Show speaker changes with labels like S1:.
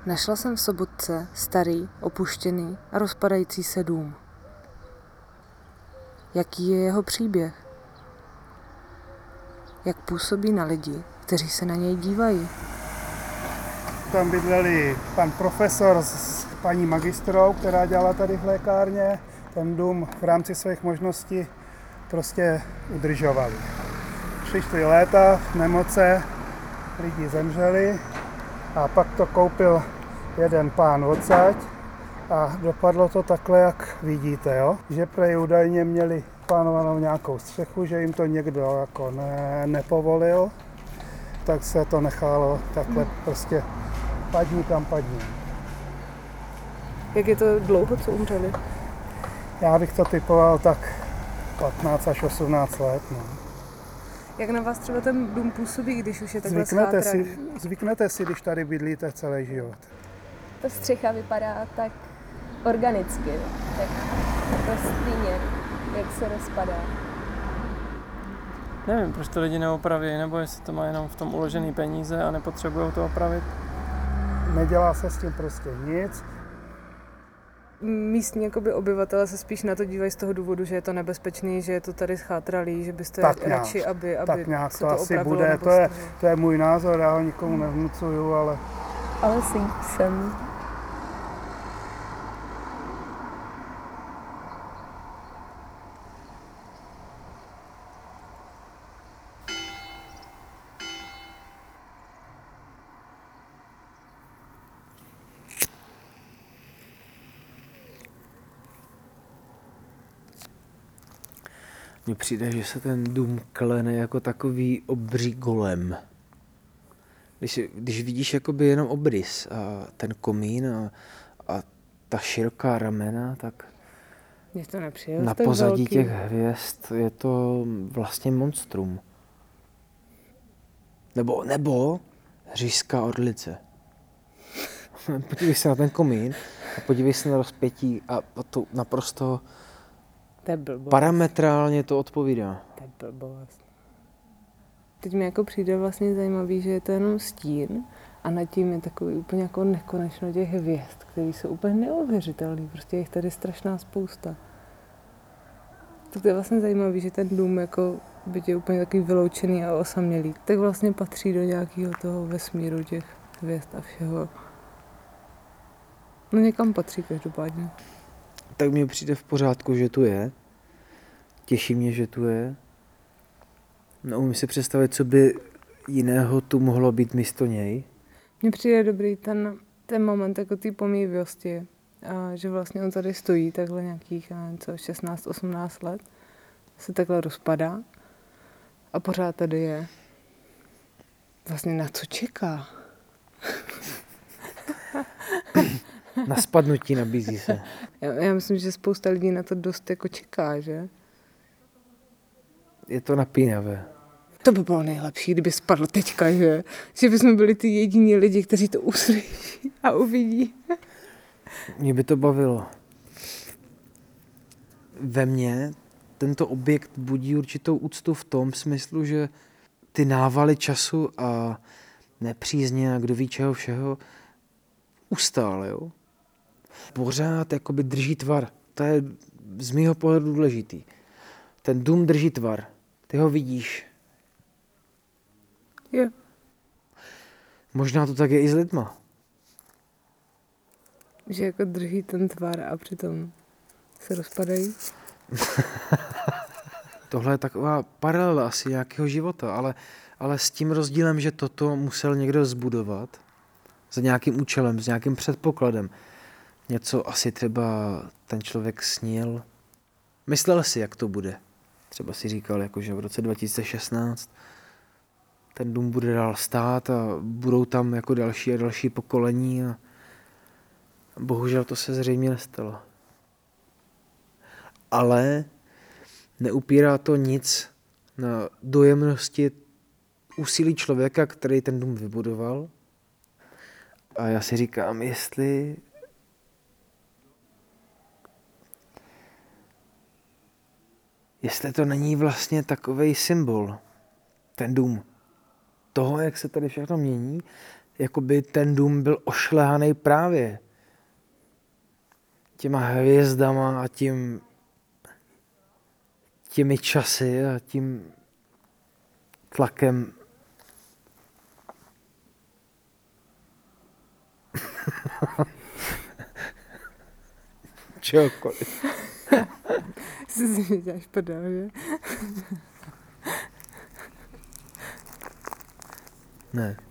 S1: Našla jsem v Sobotce starý, opuštěný a rozpadající se dům. Jaký je jeho příběh? Jak působí na lidi, kteří se na něj dívají?
S2: Tam bydleli pan profesor s paní magistrou, která dělala tady v lékárně. Ten dům v rámci svých možností prostě udržovali. Přišly léta, nemoce, lidi zemřeli a pak to koupil jeden pán odsaď a dopadlo to takhle, jak vidíte, jo? Že prej údajně měli plánovanou nějakou střechu, že jim to někdo jako nepovolil, tak se to nechalo takhle prostě padni kam padni.
S1: Jak je to dlouho, co umřeli?
S2: Já bych to typoval tak 15 až 18 let. No.
S1: Jak na vás třeba ten dům působí, když už je takhle schátraný?
S2: Zvyknete si, když tady bydlíte celý život.
S3: Ta střecha vypadá tak organicky, tak rostlinně, jak se rozpadá.
S4: Nevím, proč to lidi neopraví, nebo jestli to má jenom v tom uložený peníze a nepotřebují to opravit.
S2: Nedělá se s tím prostě nic.
S1: Místní obyvatele se spíš na to dívají z toho důvodu, že je to nebezpečný, že je to tady schátralý, že byste radši, aby
S2: tak nějak
S1: se
S2: to asi
S1: opravilo,
S2: bude. To je můj názor, já ho nikomu nevnucuju, ale...
S3: Ale jsem.
S5: Mně přijde, že se ten dům klene jako takový obří golem. Když vidíš jakoby jenom obrys a ten komín a ta široká ramena, tak
S1: je to nepřijel,
S5: na pozadí těch hvězd je to vlastně monstrum. Nebo říšská orlice. Podívej se na ten komín a podívej se na rozpětí a to naprosto parametrálně to odpovídá.
S1: To je blbost. Teď mi přijde vlastně zajímavý, že je to jenom stín a nad tím je takový úplně jako nekonečno těch hvězd, které jsou úplně neuvěřitelné. Prostě je jich tady strašná spousta. Tak to je vlastně zajímavý, že ten dům byť je úplně takový vyloučený a osamělý, tak vlastně patří do nějakého toho vesmíru těch hvězd a všeho. No někam patří každopádně.
S5: Tak mně přijde v pořádku, že tu je. Těší mě, že tu je. No, umím si představit, co by jiného tu mohlo být místo něj.
S1: Mně přijde dobrý ten moment té pomývavosti, že vlastně on tady stojí takhle nějakých 16-18 let, se takhle rozpadá a pořád tady je. Vlastně na co čeká?
S5: Na spadnutí nabízí se.
S1: Já myslím, že spousta lidí na to dost čeká, že?
S5: Je to napínavé.
S1: To by bylo nejlepší, kdyby spadl teďka, že? Že bychom byli ty jediní lidi, kteří to uslyší a uvidí.
S5: Mě by to bavilo. Ve mně tento objekt budí určitou úctu v tom smyslu, že ty návaly času a nepřízně a kdo ví čeho všeho ustál, jo? Pořád jakoby drží tvar. To je z mýho pohledu důležitý. Ten dům drží tvar. Ty ho vidíš.
S1: Jo.
S5: Možná to tak je i s lidma.
S1: Že drží ten tvar a přitom se rozpadají.
S5: Tohle je taková paralela asi nějakého života, ale s tím rozdílem, že toto musel někdo zbudovat za nějakým účelem, s nějakým předpokladem. Něco asi třeba ten člověk snil. Myslel si, jak to bude. Třeba si říkal, že v roce 2016 ten dům bude dál stát a budou tam další a další pokolení a bohužel to se zřejmě nestalo. Ale neupírá to nic na dojemnosti úsilí člověka, který ten dům vybudoval. A já si říkám, jestli to není vlastně takovej symbol, ten dům, toho, jak se tady všechno mění, jakoby ten dům byl ošlehaný právě těma hvězdama a těmi časy a tím tlakem. Čehokoliv.
S1: Jsi si děláš prdel, že?
S5: Ne.